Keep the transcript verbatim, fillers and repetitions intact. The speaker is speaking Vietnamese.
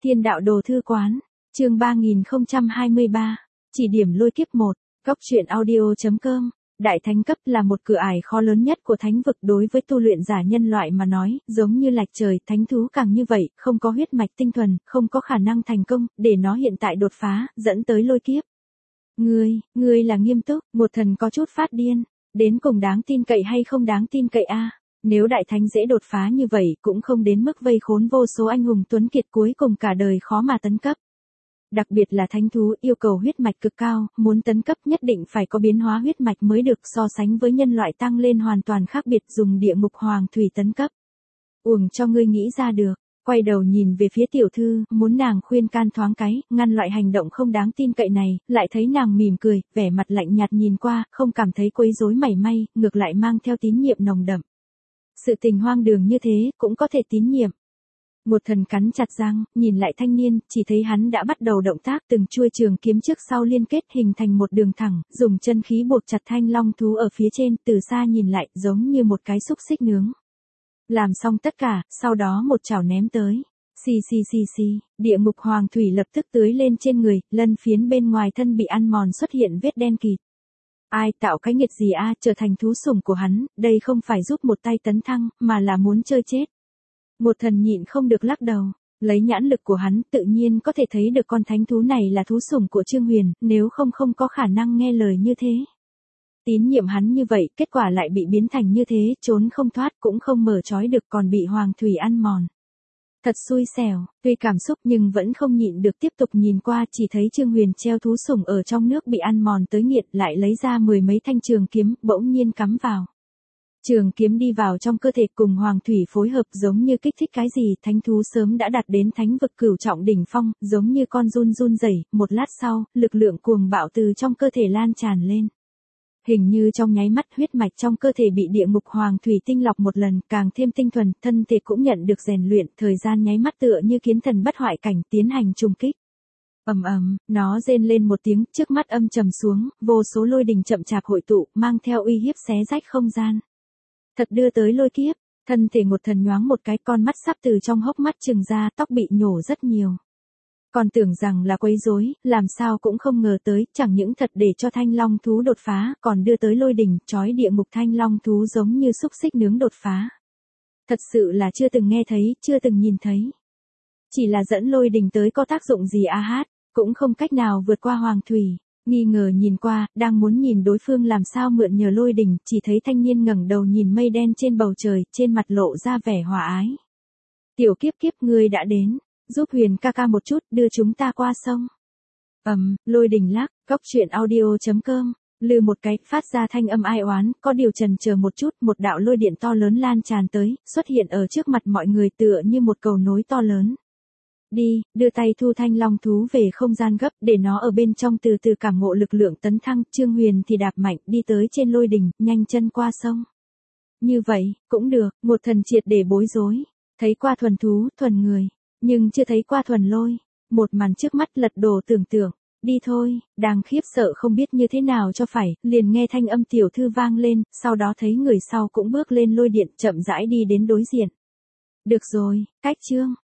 Thiên đạo đồ thư quán, chương ba nghìn không trăm hai mươi ba, chỉ điểm lôi kiếp một, góc truyện audio chấm com. Đại thánh cấp là một cửa ải khó lớn nhất của thánh vực đối với tu luyện giả nhân loại mà nói, giống như lạch trời, thánh thú càng như vậy, không có huyết mạch tinh thuần, không có khả năng thành công, để nó hiện tại đột phá, dẫn tới lôi kiếp. Ngươi, ngươi là nghiêm túc, một thần có chút phát điên, đến cùng đáng tin cậy hay không đáng tin cậy a? Nếu đại thánh dễ đột phá như vậy cũng không đến mức vây khốn vô số anh hùng tuấn kiệt cuối cùng cả đời khó mà tấn cấp. Đặc biệt là thánh thú yêu cầu huyết mạch cực cao, muốn tấn cấp nhất định phải có biến hóa huyết mạch mới được, so sánh với nhân loại tăng lên hoàn toàn khác biệt, dùng địa ngục hoàng thủy tấn cấp. Uổng cho ngươi nghĩ ra được, quay đầu nhìn về phía tiểu thư, muốn nàng khuyên can thoáng cái, ngăn loại hành động không đáng tin cậy này, lại thấy nàng mỉm cười, vẻ mặt lạnh nhạt nhìn qua, không cảm thấy quấy rối mảy may, ngược lại mang theo tín nhiệm nồng đậm. Sự tình hoang đường như thế, cũng có thể tín nhiệm. Một thần cắn chặt răng, nhìn lại thanh niên, chỉ thấy hắn đã bắt đầu động tác, từng chuôi trường kiếm trước sau liên kết hình thành một đường thẳng, dùng chân khí buộc chặt thanh long thú ở phía trên, từ xa nhìn lại, giống như một cái xúc xích nướng. Làm xong tất cả, sau đó một chảo ném tới. Xì xì xì xì, địa ngục hoàng thủy lập tức tưới lên trên người, lân phiến bên ngoài thân bị ăn mòn xuất hiện vết đen kịt. Ai tạo cái nghiệt gì a, trở thành thú sủng của hắn, đây không phải giúp một tay tấn thăng, mà là muốn chơi chết. Một thần nhịn không được lắc đầu, lấy nhãn lực của hắn tự nhiên có thể thấy được con thánh thú này là thú sủng của Trương Huyền, nếu không không có khả năng nghe lời như thế. Tín nhiệm hắn như vậy, kết quả lại bị biến thành như thế, trốn không thoát cũng không mở trói được, còn bị hoàng thủy ăn mòn. Thật xui xẻo, tuy cảm xúc nhưng vẫn không nhịn được tiếp tục nhìn qua, chỉ thấy Trương Huyền treo thú sủng ở trong nước bị ăn mòn tới nghiệt, lại lấy ra mười mấy thanh trường kiếm, bỗng nhiên cắm vào. Trường kiếm đi vào trong cơ thể cùng hoàng thủy phối hợp giống như kích thích cái gì, thánh thú sớm đã đạt đến thánh vực cửu trọng đỉnh phong, giống như con run run rẩy, một lát sau, lực lượng cuồng bạo từ trong cơ thể lan tràn lên. Hình như trong nháy mắt huyết mạch trong cơ thể bị địa ngục hoàng thủy tinh lọc một lần, càng thêm tinh thuần, thân thể cũng nhận được rèn luyện, thời gian nháy mắt tựa như kiến thần bất hoại cảnh tiến hành trùng kích. Ầm ầm, nó rên lên một tiếng, trước mắt âm trầm xuống, vô số lôi đình chậm chạp hội tụ, mang theo uy hiếp xé rách không gian. Thật đưa tới lôi kiếp, thân thể một thần nhoáng một cái, con mắt sắp từ trong hốc mắt trừng ra, tóc bị nhổ rất nhiều. Còn tưởng rằng là quấy rối, làm sao cũng không ngờ tới, chẳng những thật để cho thanh long thú đột phá, còn đưa tới lôi đình, trói địa ngục thanh long thú giống như xúc xích nướng đột phá. Thật sự là chưa từng nghe thấy, chưa từng nhìn thấy. Chỉ là dẫn lôi đình tới có tác dụng gì a hát, cũng không cách nào vượt qua hoàng thủy. Nghi ngờ nhìn qua, đang muốn nhìn đối phương làm sao mượn nhờ lôi đình, chỉ thấy thanh niên ngẩng đầu nhìn mây đen trên bầu trời, trên mặt lộ ra vẻ hòa ái. Tiểu kiếp kiếp, ngươi đã đến, giúp Huyền ca ca một chút, đưa chúng ta qua sông. Ầm, um, lôi đình lắc, góc truyện audio chấm com, lư một cái, phát ra thanh âm ai oán, có điều chần chờ một chút, một đạo lôi điện to lớn lan tràn tới, xuất hiện ở trước mặt mọi người tựa như một cầu nối to lớn. Đi, đưa tay thu thanh long thú về không gian gấp, để nó ở bên trong từ từ cảm ngộ lực lượng tấn thăng, Trương Huyền thì đạp mạnh, đi tới trên lôi đỉnh, nhanh chân qua sông. Như vậy, cũng được, một thần triệt để bối rối, thấy qua thuần thú, thuần người, nhưng chưa thấy qua thuần lôi, một màn trước mắt lật đổ tưởng tượng, đi thôi, đang khiếp sợ không biết như thế nào cho phải, liền nghe thanh âm tiểu thư vang lên, sau đó thấy người sau cũng bước lên lôi điện, chậm rãi đi đến đối diện. Được rồi, cách Trương.